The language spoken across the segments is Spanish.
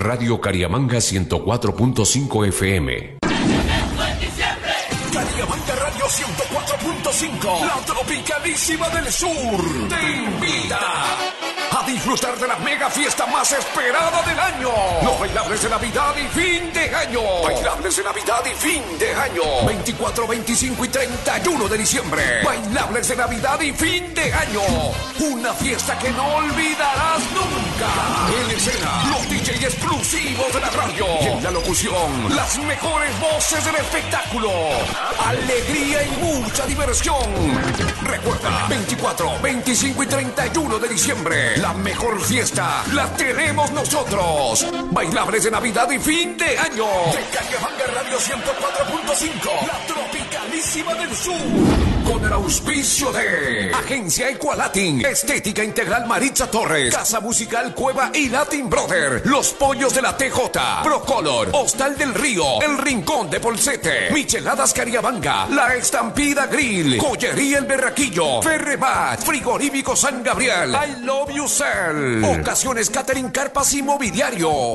Radio Cariamanga 104.5 FM. Cariamanga Radio 104.5, la tropicalísima del sur, te invita a disfrutar de la mega fiesta más esperada del año. Los bailables de Navidad y fin de año. Bailables de Navidad y fin de año. 24, 25 y 31 de diciembre. Bailables de Navidad y fin de año. Una fiesta que no olvidarás nunca. En escena, los DJ exclusivos de la radio. Y en la locución, las mejores voces del espectáculo. Alegría y mucha diversión. Recuerda, 24, 25 y 31 de diciembre. La mejor fiesta la tenemos nosotros. Bailables de Navidad y fin de año. De Cariamanga Radio 104.5, la tropicalísima del sur. Con el auspicio de Agencia Equalatin, Estética Integral Maritza Torres, Casa Musical Cueva y Latin Brother, Los Pollos de la TJ, Procolor, Hostal del Río, El Rincón de Polsete, Micheladas Cariamanga, La Estampida Grill, Joyería El Berraquillo, Ferrebat, Frigorífico San Gabriel, I Love You Cell, Ocasiones Catering Carpas y Mobiliario.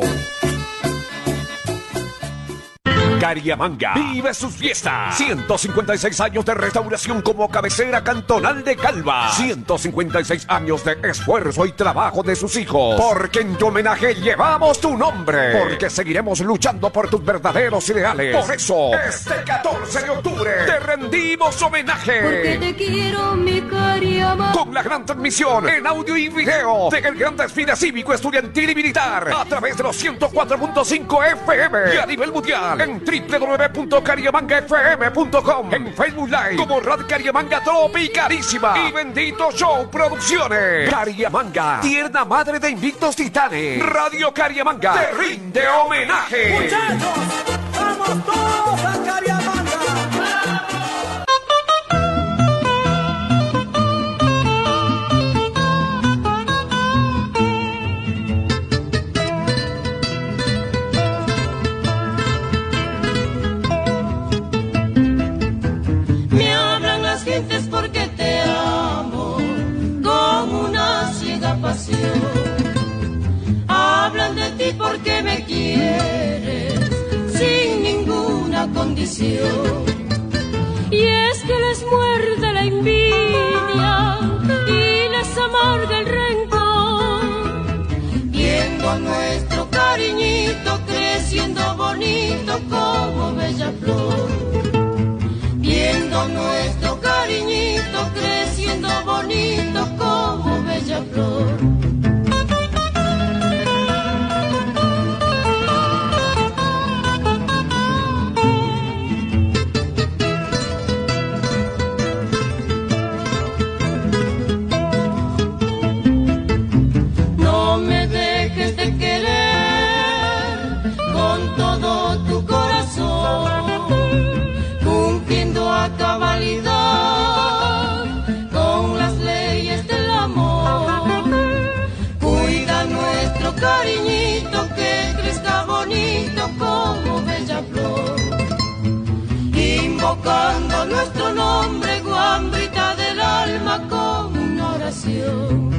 Cariamanga vive sus fiestas. 156 años de restauración como cabecera cantonal de Calva. 156 años de esfuerzo y trabajo de sus hijos. Porque en tu homenaje llevamos tu nombre. Porque seguiremos luchando por tus verdaderos ideales. Por eso, este 14 de octubre te rendimos homenaje. Porque te quiero, mi Cariamanga. Con la gran transmisión en audio y video de el gran desfile cívico, estudiantil y militar a través de los 104.5 FM y a nivel mundial en www.cariamangafm.com, en Facebook Live como Radio Cariamanga Tropicalísima y Bendito Show Producciones. Cariamanga, tierna madre de invictos titanes. Radio Cariamanga te rinde homenaje. Muchachos, vamos todos a Cariamanga. Porque te amo con una ciega pasión. Hablan de ti porque me quieres sin ninguna condición. Y es que les muerde la envidia y les amarga el rencor, viendo a nuestro cariñito creciendo bonito como bella flor. Viendo nuestro cariñito creciendo bonito como bella flor. No me dejes de querer con todo tu corazón, cumpliendo a cabalidad con las leyes del amor. Cuida nuestro cariñito que crezca bonito como bella flor. Invocando nuestro nombre, guambrita del alma, como una oración.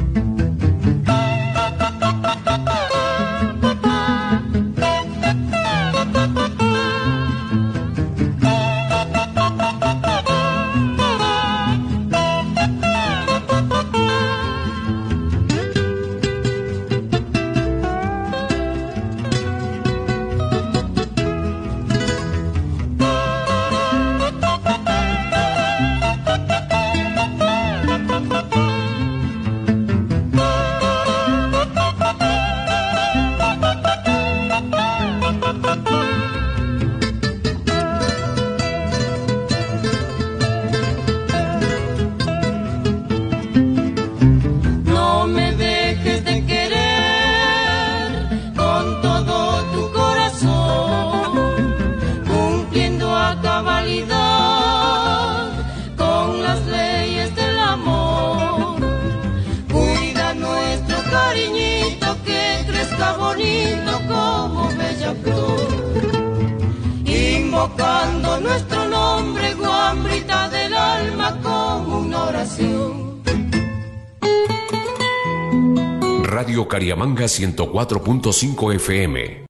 Invocando nuestro nombre, guambrita del alma, como una oración. Radio Cariamanga 104.5 FM.